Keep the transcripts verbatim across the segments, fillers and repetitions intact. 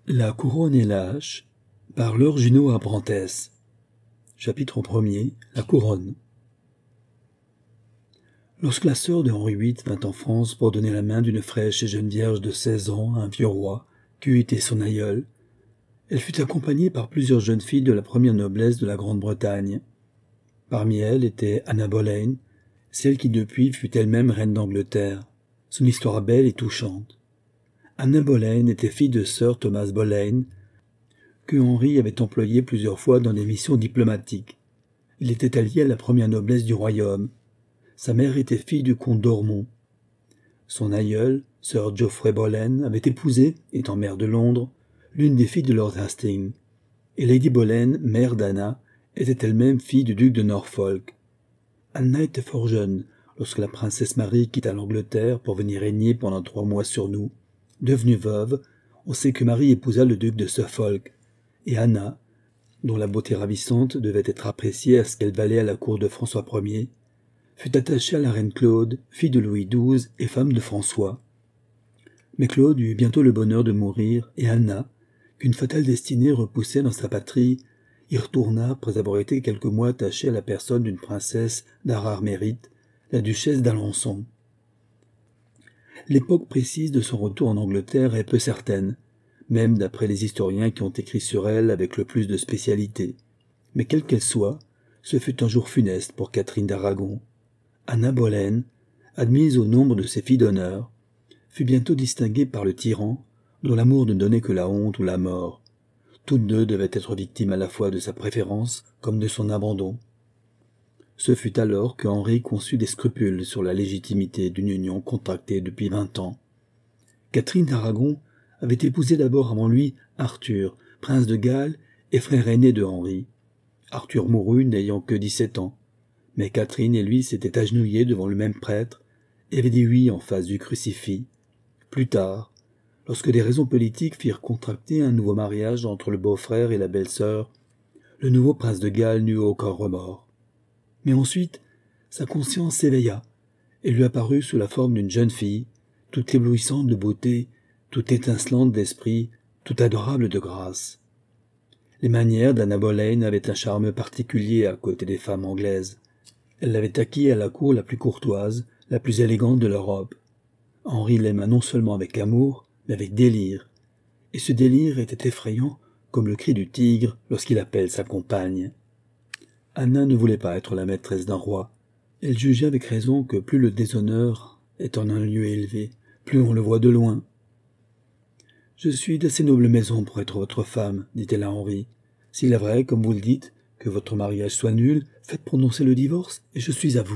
La couronne et l'âge par Laure Junot Abrantès. Chapitre premier. La couronne. Lorsque la sœur de Henri huit vint en France pour donner la main d'une fraîche et jeune vierge de seize ans à un vieux roi, qui eût été son aïeul, elle fut accompagnée par plusieurs jeunes filles de la première noblesse de la Grande-Bretagne. Parmi elles était Anna Boleyn, celle qui depuis fut elle-même reine d'Angleterre. Son histoire belle et touchante. Anna Boleyn était fille de Sir Thomas Boleyn, que Henri avait employé plusieurs fois dans des missions diplomatiques. Il était allié à la première noblesse du royaume. Sa mère était fille du comte d'Ormont. Son aïeul, Sir Geoffrey Boleyn, avait épousé, étant maire de Londres, l'une des filles de Lord Hastings. Et Lady Boleyn, mère d'Anna, était elle-même fille du duc de Norfolk. Anna était fort jeune lorsque la princesse Marie quitta l'Angleterre pour venir régner pendant trois mois sur nous. Devenue veuve, on sait que Marie épousa le duc de Suffolk, et Anna, dont la beauté ravissante devait être appréciée à ce qu'elle valait à la cour de François Ier, fut attachée à la reine Claude, fille de Louis douze et femme de François. Mais Claude eut bientôt le bonheur de mourir, et Anna, qu'une fatale destinée repoussait dans sa patrie, y retourna après avoir été quelques mois attachée à la personne d'une princesse d'un rare mérite, la duchesse d'Alençon. L'époque précise de son retour en Angleterre est peu certaine, même d'après les historiens qui ont écrit sur elle avec le plus de spécialité. Mais quelle qu'elle soit, ce fut un jour funeste pour Catherine d'Aragon. Anna Boleyn, admise au nombre de ses filles d'honneur, fut bientôt distinguée par le tyran, dont l'amour ne donnait que la honte ou la mort. Toutes deux devaient être victimes à la fois de sa préférence comme de son abandon. Ce fut alors que Henri conçut des scrupules sur la légitimité d'une union contractée depuis vingt ans. Catherine d'Aragon avait épousé d'abord avant lui Arthur, prince de Galles et frère aîné de Henri. Arthur mourut n'ayant que dix-sept ans, mais Catherine et lui s'étaient agenouillés devant le même prêtre et avaient dit oui en face du crucifix. Plus tard, lorsque des raisons politiques firent contracter un nouveau mariage entre le beau-frère et la belle-sœur, le nouveau prince de Galles n'eut aucun remords. Mais ensuite, sa conscience s'éveilla et lui apparut sous la forme d'une jeune fille, toute éblouissante de beauté, toute étincelante d'esprit, toute adorable de grâce. Les manières d'Anna Boleyn avaient un charme particulier à côté des femmes anglaises. Elle l'avait acquis à la cour la plus courtoise, la plus élégante de l'Europe. Henri l'aima non seulement avec amour, mais avec délire. Et ce délire était effrayant comme le cri du tigre lorsqu'il appelle sa compagne. Anna ne voulait pas être la maîtresse d'un roi. Elle jugeait avec raison que plus le déshonneur est en un lieu élevé, plus on le voit de loin. « Je suis d'assez noble maison pour être votre femme, dit-elle à Henri. S'il est vrai, comme vous le dites, que votre mariage soit nul, faites prononcer le divorce, et je suis à vous. »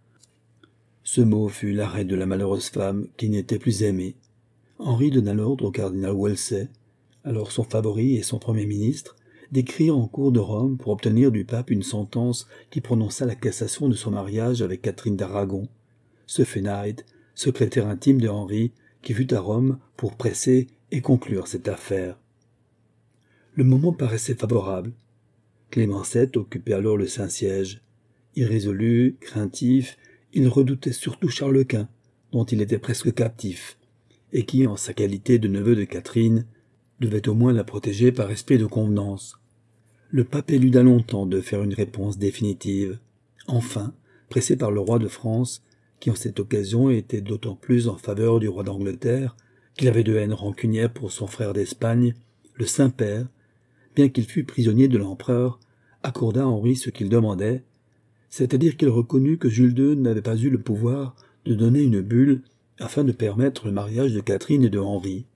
Ce mot fut l'arrêt de la malheureuse femme qui n'était plus aimée. Henri donna l'ordre au cardinal Wolsey, alors son favori et son premier ministre, d'écrire en cour de Rome pour obtenir du pape une sentence qui prononça la cassation de son mariage avec Catherine d'Aragon. Ce fut Knight, secrétaire intime de Henri, qui fut à Rome pour presser et conclure cette affaire. Le moment paraissait favorable. Clément sept occupait alors le Saint-Siège. Irrésolu, craintif, il redoutait surtout Charles Quint, dont il était presque captif, et qui, en sa qualité de neveu de Catherine, devait au moins la protéger par esprit de convenance. Le pape éluda longtemps de faire une réponse définitive. Enfin, pressé par le roi de France, qui en cette occasion était d'autant plus en faveur du roi d'Angleterre, qu'il avait de haine rancunière pour son frère d'Espagne, le Saint-Père, bien qu'il fût prisonnier de l'empereur, accorda à Henri ce qu'il demandait, c'est-à-dire qu'il reconnut que Jules deux n'avait pas eu le pouvoir de donner une bulle afin de permettre le mariage de Catherine et de Henri.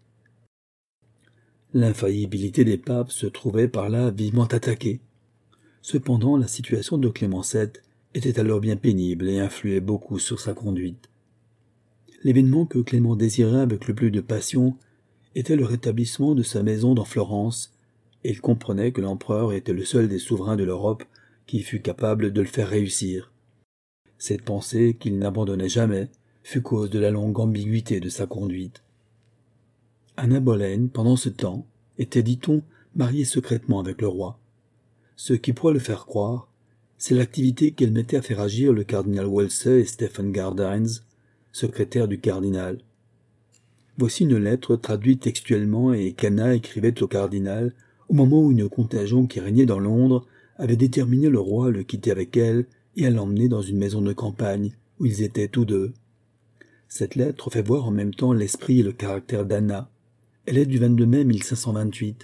L'infaillibilité des papes se trouvait par là vivement attaquée. Cependant, la situation de Clément sept était alors bien pénible et influait beaucoup sur sa conduite. L'événement que Clément désirait avec le plus de passion était le rétablissement de sa maison dans Florence, et il comprenait que l'empereur était le seul des souverains de l'Europe qui fût capable de le faire réussir. Cette pensée, qu'il n'abandonnait jamais, fut cause de la longue ambiguïté de sa conduite. Anna Boleyn, pendant ce temps, était, dit-on, mariée secrètement avec le roi. Ce qui pourrait le faire croire, c'est l'activité qu'elle mettait à faire agir le cardinal Wolsey et Stephen Gardines, secrétaire du cardinal. Voici une lettre traduite textuellement et qu'Anna écrivait au cardinal au moment où une contagion qui régnait dans Londres avait déterminé le roi à le quitter avec elle et à l'emmener dans une maison de campagne où ils étaient tous deux. Cette lettre fait voir en même temps l'esprit et le caractère d'Anna. Elle est du vingt-deux mai mille cinq cent vingt-huit.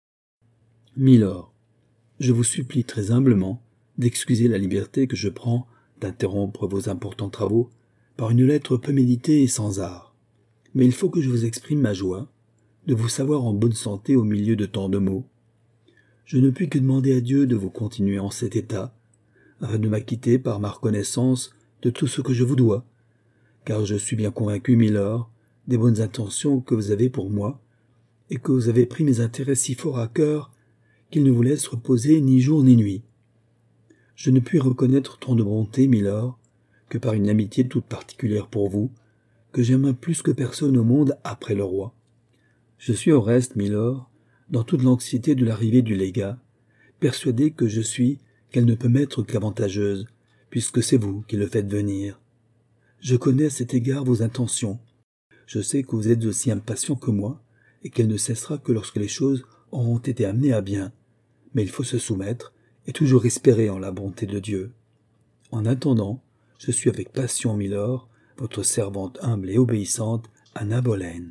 Milord, je vous supplie très humblement d'excuser la liberté que je prends d'interrompre vos importants travaux par une lettre peu méditée et sans art. Mais il faut que je vous exprime ma joie de vous savoir en bonne santé au milieu de tant de maux. Je ne puis que demander à Dieu de vous continuer en cet état, afin de m'acquitter par ma reconnaissance de tout ce que je vous dois, car je suis bien convaincu, milord, des bonnes intentions que vous avez pour moi, et que vous avez pris mes intérêts si fort à cœur qu'ils ne vous laissent reposer ni jour ni nuit. Je ne puis reconnaître tant de bonté, milord, que par une amitié toute particulière pour vous, que j'aime plus que personne au monde après le roi. Je suis au reste, milord, dans toute l'anxiété de l'arrivée du légat, persuadé que je suis qu'elle ne peut m'être qu'avantageuse, puisque c'est vous qui le faites venir. Je connais à cet égard vos intentions. Je sais que vous êtes aussi impatient que moi, et qu'elle ne cessera que lorsque les choses auront été amenées à bien. Mais il faut se soumettre, et toujours espérer en la bonté de Dieu. En attendant, je suis avec passion, milord, votre servante humble et obéissante, Anna Boleyn.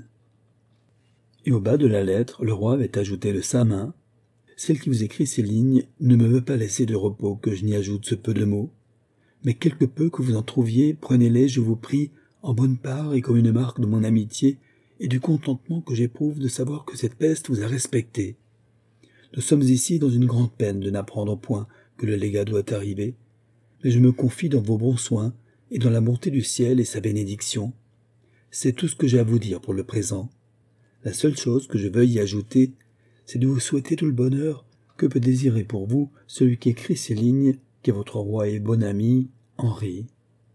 Et au bas de la lettre, le roi avait ajouté de sa main « Celle qui vous écrit ces lignes ne me veut pas laisser de repos que je n'y ajoute ce peu de mots. Mais quelque peu que vous en trouviez, prenez-les, je vous prie, en bonne part et comme une marque de mon amitié et du contentement que j'éprouve de savoir que cette peste vous a respecté. Nous sommes ici dans une grande peine de n'apprendre point que le légat doit arriver, mais je me confie dans vos bons soins et dans la bonté du ciel et sa bénédiction. C'est tout ce que j'ai à vous dire pour le présent. La seule chose que je veuille y ajouter, c'est de vous souhaiter tout le bonheur que peut désirer pour vous celui qui écrit ces lignes, qui est votre roi et bon ami, Henri. »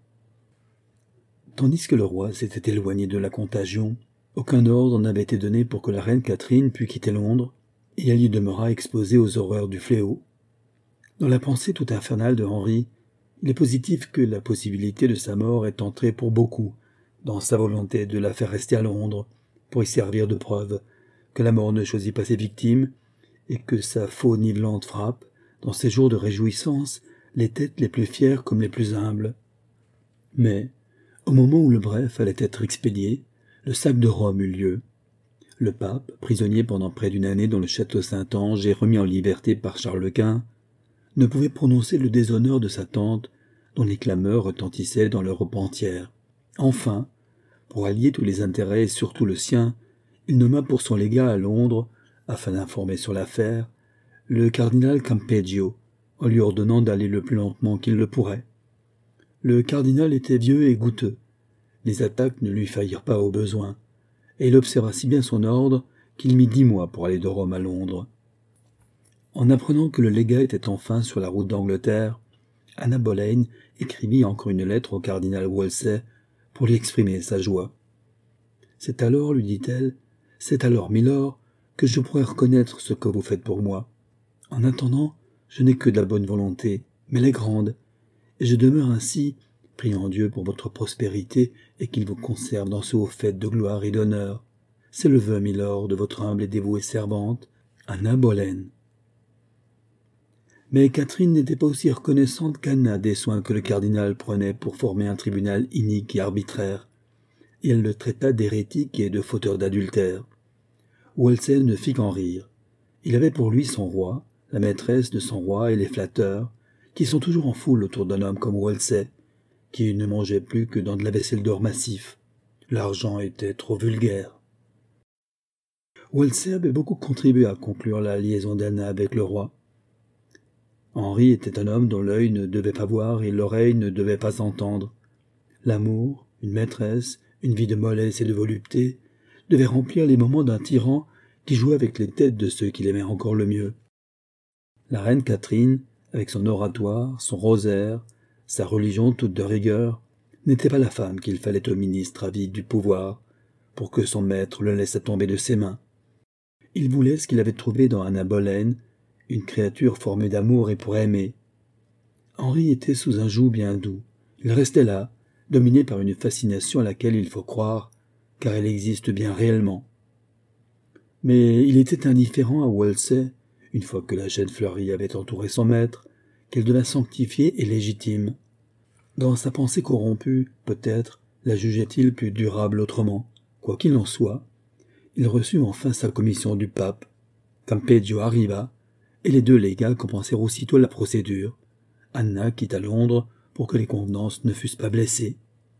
Tandis que le roi s'était éloigné de la contagion, aucun ordre n'avait été donné pour que la reine Catherine pût quitter Londres, et elle y demeura exposée aux horreurs du fléau. Dans la pensée tout infernale de Henri, il est positif que la possibilité de sa mort est entrée pour beaucoup dans sa volonté de la faire rester à Londres, pour y servir de preuve que la mort ne choisit pas ses victimes, et que sa faux nivelante frappe, dans ces jours de réjouissance, les têtes les plus fières comme les plus humbles. Mais, au moment où le bref allait être expédié, le sac de Rome eut lieu. Le pape, prisonnier pendant près d'une année dans le château Saint-Ange et remis en liberté par Charles Quint, ne pouvait prononcer le déshonneur de sa tante, dont les clameurs retentissaient dans l'Europe entière. Enfin, pour allier tous les intérêts et surtout le sien, il nomma pour son légat à Londres, afin d'informer sur l'affaire, le cardinal Campeggio, en lui ordonnant d'aller le plus lentement qu'il le pourrait. Le cardinal était vieux et goutteux. Les attaques ne lui faillirent pas au besoin, et il observa si bien son ordre qu'il mit dix mois pour aller de Rome à Londres. En apprenant que le légat était enfin sur la route d'Angleterre, Anna Boleyn écrivit encore une lettre au cardinal Wolsey pour lui exprimer sa joie. « C'est alors, lui dit-elle, c'est alors, milord, que je pourrai reconnaître ce que vous faites pour moi. En attendant, je n'ai que de la bonne volonté, mais elle est grande, et je demeure ainsi, priant Dieu pour votre prospérité et qu'il vous conserve dans ce haut fait de gloire et d'honneur. C'est le vœu, milord, de votre humble et dévouée servante, Anna Boleyn. » Mais Catherine n'était pas aussi reconnaissante qu'Anna des soins que le cardinal prenait pour former un tribunal inique et arbitraire, et elle le traita d'hérétique et de fauteur d'adultère. Wolsey ne fit qu'en rire. Il avait pour lui son roi, la maîtresse de son roi et les flatteurs, qui sont toujours en foule autour d'un homme comme Wolsey, qui ne mangeait plus que dans de la vaisselle d'or massif. L'argent était trop vulgaire. Wolsey avait beaucoup contribué à conclure la liaison d'Anna avec le roi. Henri était un homme dont l'œil ne devait pas voir et l'oreille ne devait pas entendre. L'amour, une maîtresse, une vie de mollesse et de volupté, devaient remplir les moments d'un tyran qui jouait avec les têtes de ceux qu'il aimait encore le mieux. La reine Catherine, avec son oratoire, son rosaire, sa religion toute de rigueur, n'était pas la femme qu'il fallait au ministre avide du pouvoir, pour que son maître le laissât tomber de ses mains. Il voulait ce qu'il avait trouvé dans Anna Boleyn, une créature formée d'amour et pour aimer. Henri était sous un joug bien doux. Il restait là, dominé par une fascination à laquelle il faut croire car elle existe bien réellement. Mais il était indifférent à Wolsey, une fois que la chaîne fleurie avait entouré son maître, qu'elle devint sanctifiée et légitime. Dans sa pensée corrompue, peut-être, la jugeait-il plus durable autrement. Quoi qu'il en soit, il reçut enfin sa commission du pape. Campeggio arriva, et les deux légats commencèrent aussitôt la procédure. Anna quitta Londres pour que les convenances ne fussent pas blessées.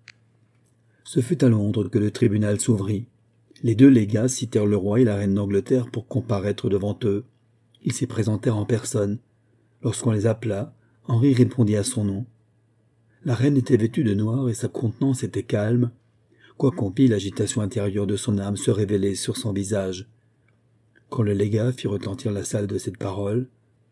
Ce fut à Londres que le tribunal s'ouvrit. Les deux légats citèrent le roi et la reine d'Angleterre pour comparaître devant eux. Ils s'y présentèrent en personne. Lorsqu'on les appela, Henri répondit à son nom. La reine était vêtue de noir et sa contenance était calme, quoiqu'on vît l'agitation intérieure de son âme se révéler sur son visage. Quand le légat fit retentir la salle de cette parole,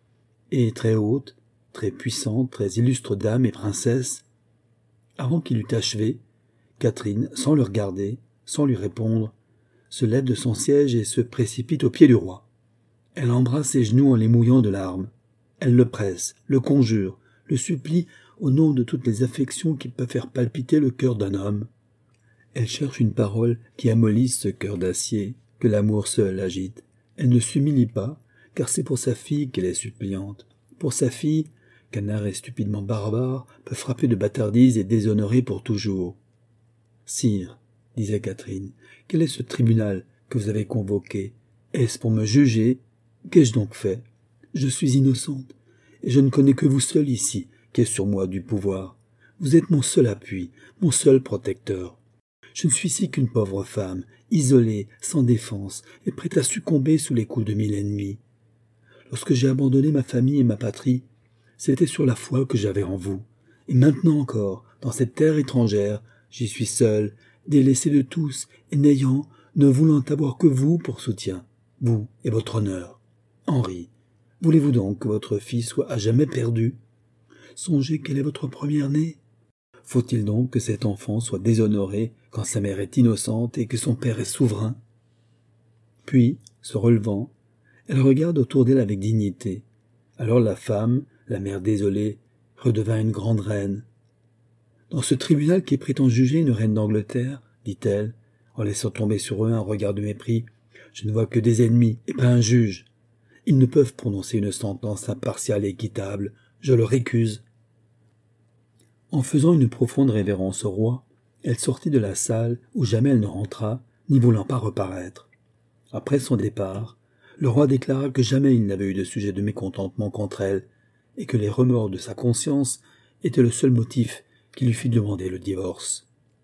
et très haute, très puissante, très illustre dame et princesse, avant qu'il eût achevé, Catherine, sans le regarder, sans lui répondre, se lève de son siège et se précipite aux pieds du roi. Elle embrasse ses genoux en les mouillant de larmes. Elle le presse, le conjure, le supplie au nom de toutes les affections qui peuvent faire palpiter le cœur d'un homme. Elle cherche une parole qui amollisse ce cœur d'acier que l'amour seul agite. Elle ne s'humilie pas, car c'est pour sa fille qu'elle est suppliante. Pour sa fille, qu'un art stupidement barbare peut frapper de bâtardise et déshonorer pour toujours. « Sire, disait Catherine, quel est ce tribunal que vous avez convoqué? Est-ce pour me juger? Qu'ai-je donc fait? Je suis innocente, et je ne connais que vous seul ici, qui êtes sur moi du pouvoir. Vous êtes mon seul appui, mon seul protecteur. Je ne suis ici qu'une pauvre femme, isolée, sans défense, et prête à succomber sous les coups de mille ennemis. Lorsque j'ai abandonné ma famille et ma patrie, c'était sur la foi que j'avais en vous. Et maintenant encore, dans cette terre étrangère, j'y suis seul, délaissé de tous, et n'ayant, ne voulant avoir que vous pour soutien, vous et votre honneur. Henri, voulez-vous donc que votre fille soit à jamais perdue? Songez qu'elle est votre première-née. Faut-il donc que cet enfant soit déshonoré quand sa mère est innocente et que son père est souverain? Puis, se relevant, elle regarde autour d'elle avec dignité. Alors la femme, la mère désolée, redevint une grande reine. Dans ce tribunal qui prétend juger une reine d'Angleterre, dit-elle, en laissant tomber sur eux un regard de mépris, je ne vois que des ennemis et pas un juge. Ils ne peuvent prononcer une sentence impartiale et équitable. Je le récuse. En faisant une profonde révérence au roi, elle sortit de la salle où jamais elle ne rentra, n'y voulant pas reparaître. Après son départ, le roi déclara que jamais il n'avait eu de sujet de mécontentement contre elle, et que les remords de sa conscience étaient le seul motif qui lui fit demander le divorce.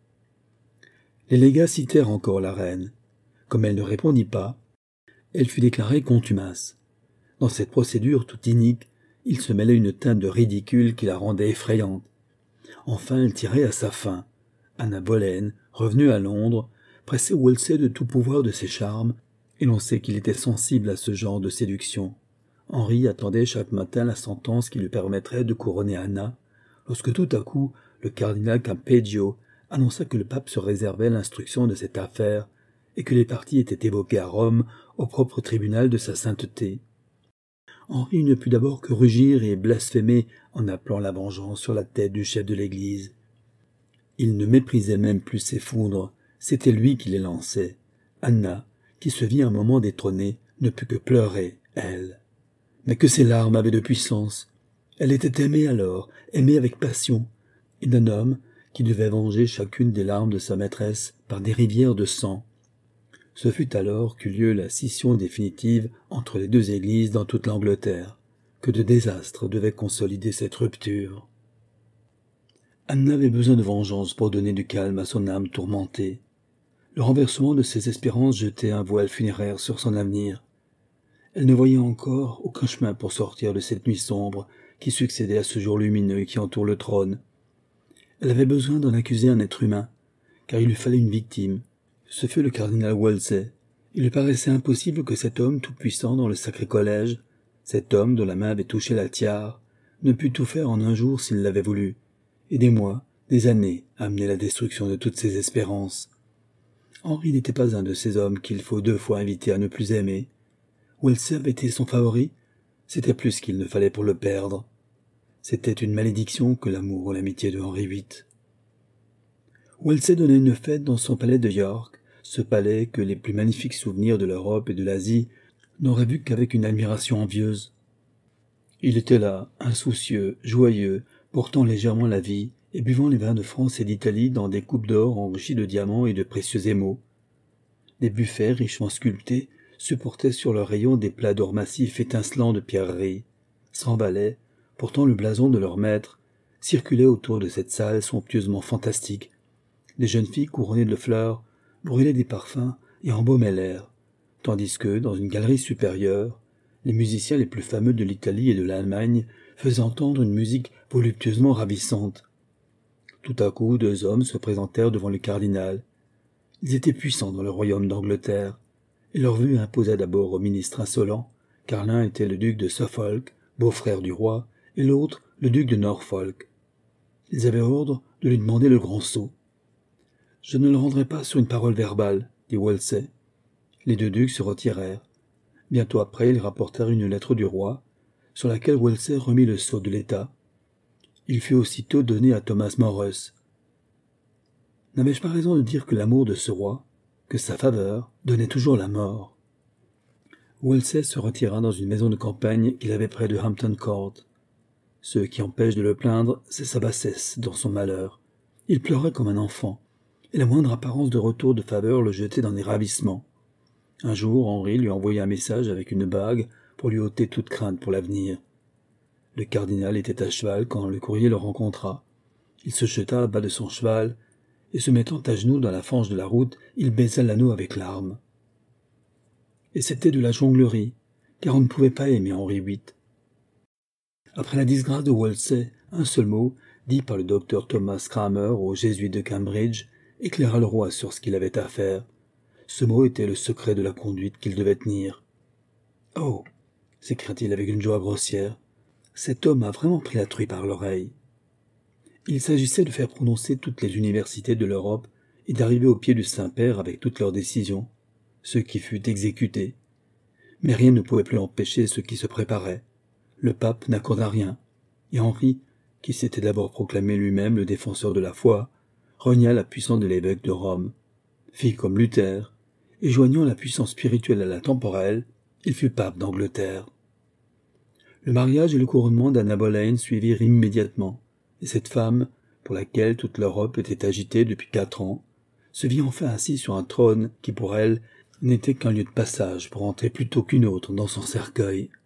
Les légats citèrent encore la reine. Comme elle ne répondit pas, elle fut déclarée contumace. Dans cette procédure tout inique, il se mêlait une teinte de ridicule qui la rendait effrayante. Enfin, elle tirait à sa fin. Anna Boleyn, revenue à Londres, pressait Wolsey de tout pouvoir de ses charmes, et l'on sait qu'il était sensible à ce genre de séduction. Henri attendait chaque matin la sentence qui lui permettrait de couronner Anna, lorsque tout à coup, le cardinal Campeggio annonça que le pape se réservait l'instruction de cette affaire et que les parties étaient évoquées à Rome au propre tribunal de sa sainteté. Henri ne put d'abord que rugir et blasphémer en appelant la vengeance sur la tête du chef de l'Église. Il ne méprisait même plus ses foudres, c'était lui qui les lançait. Anna, qui se vit un moment détrônée, ne put que pleurer, elle. Mais que ses larmes avaient de puissance. Elle était aimée alors, aimée avec passion, et d'un homme qui devait venger chacune des larmes de sa maîtresse par des rivières de sang. Ce fut alors qu'eut lieu la scission définitive entre les deux églises dans toute l'Angleterre. Que de désastres devaient consolider cette rupture. Anna avait besoin de vengeance pour donner du calme à son âme tourmentée. Le renversement de ses espérances jetait un voile funéraire sur son avenir. Elle ne voyait encore aucun chemin pour sortir de cette nuit sombre qui succédait à ce jour lumineux qui entoure le trône. Elle avait besoin d'en accuser un être humain, car il lui fallait une victime. Ce fut le cardinal Wolsey. Il lui paraissait impossible que cet homme tout-puissant dans le sacré collège, cet homme dont la main avait touché la tiare, ne pût tout faire en un jour s'il l'avait voulu, et des mois, des années, amener la destruction de toutes ses espérances. Henri n'était pas un de ces hommes qu'il faut deux fois inviter à ne plus aimer. Wolsey avait été son favori, c'était plus qu'il ne fallait pour le perdre. C'était une malédiction que l'amour ou l'amitié de Henri huit. Wolsey donnait une fête dans son palais de York, ce palais que les plus magnifiques souvenirs de l'Europe et de l'Asie n'auraient vu qu'avec une admiration envieuse. Il était là, insoucieux, joyeux, portant légèrement la vie et buvant les vins de France et d'Italie dans des coupes d'or enrichies de diamants et de précieux émaux. Des buffets richement sculptés supportaient sur leurs rayons des plats d'or massif étincelants de pierreries. Sans balais, portant le blason de leur maître, circulaient autour de cette salle somptueusement fantastique. Les jeunes filles couronnées de fleurs brûlaient des parfums et embaumaient l'air, tandis que, dans une galerie supérieure, les musiciens les plus fameux de l'Italie et de l'Allemagne faisaient entendre une musique voluptueusement ravissante. Tout à coup, deux hommes se présentèrent devant le cardinal. Ils étaient puissants dans le royaume d'Angleterre, et leur vue imposa d'abord au ministre insolent, car l'un était le duc de Suffolk, beau-frère du roi, et l'autre le duc de Norfolk. Ils avaient ordre de lui demander le grand sceau. « Je ne le rendrai pas sur une parole verbale, » dit Wolsey. Les deux ducs se retirèrent. Bientôt après, ils rapportèrent une lettre du roi, sur laquelle Wolsey remit le sceau de l'État. Il fut aussitôt donné à Thomas Morus. N'avais-je pas raison de dire que l'amour de ce roi, que sa faveur, donnait toujours la mort? Wolsey se retira dans une maison de campagne qu'il avait près de Hampton Court. Ce qui empêche de le plaindre, c'est sa bassesse dans son malheur. Il pleurait comme un enfant, et la moindre apparence de retour de faveur le jetait dans des ravissements. Un jour, Henri lui envoya un message avec une bague pour lui ôter toute crainte pour l'avenir. Le cardinal était à cheval quand le courrier le rencontra. Il se jeta à bas de son cheval, et se mettant à genoux dans la fange de la route, il baisa l'anneau avec larmes. Et c'était de la jonglerie, car on ne pouvait pas aimer Henri huit. Après la disgrâce de Wolsey, un seul mot, dit par le docteur Thomas Cramer aux jésuites de Cambridge, éclaira le roi sur ce qu'il avait à faire. Ce mot était le secret de la conduite qu'il devait tenir. « Oh !» s'écria-t-il avec une joie grossière. « Cet homme a vraiment pris la truie par l'oreille. » Il s'agissait de faire prononcer toutes les universités de l'Europe et d'arriver au pied du Saint-Père avec toutes leurs décisions, ce qui fut exécuté. Mais rien ne pouvait plus empêcher ce qui se préparait. Le pape n'accorda rien, et Henri, qui s'était d'abord proclamé lui-même le défenseur de la foi, renia la puissance de l'évêque de Rome, fit comme Luther, et joignant la puissance spirituelle à la temporelle, il fut pape d'Angleterre. Le mariage et le couronnement d'Anna Boleyn suivirent immédiatement, et cette femme, pour laquelle toute l'Europe était agitée depuis quatre ans, se vit enfin assise sur un trône qui pour elle n'était qu'un lieu de passage pour entrer plutôt qu'une autre dans son cercueil.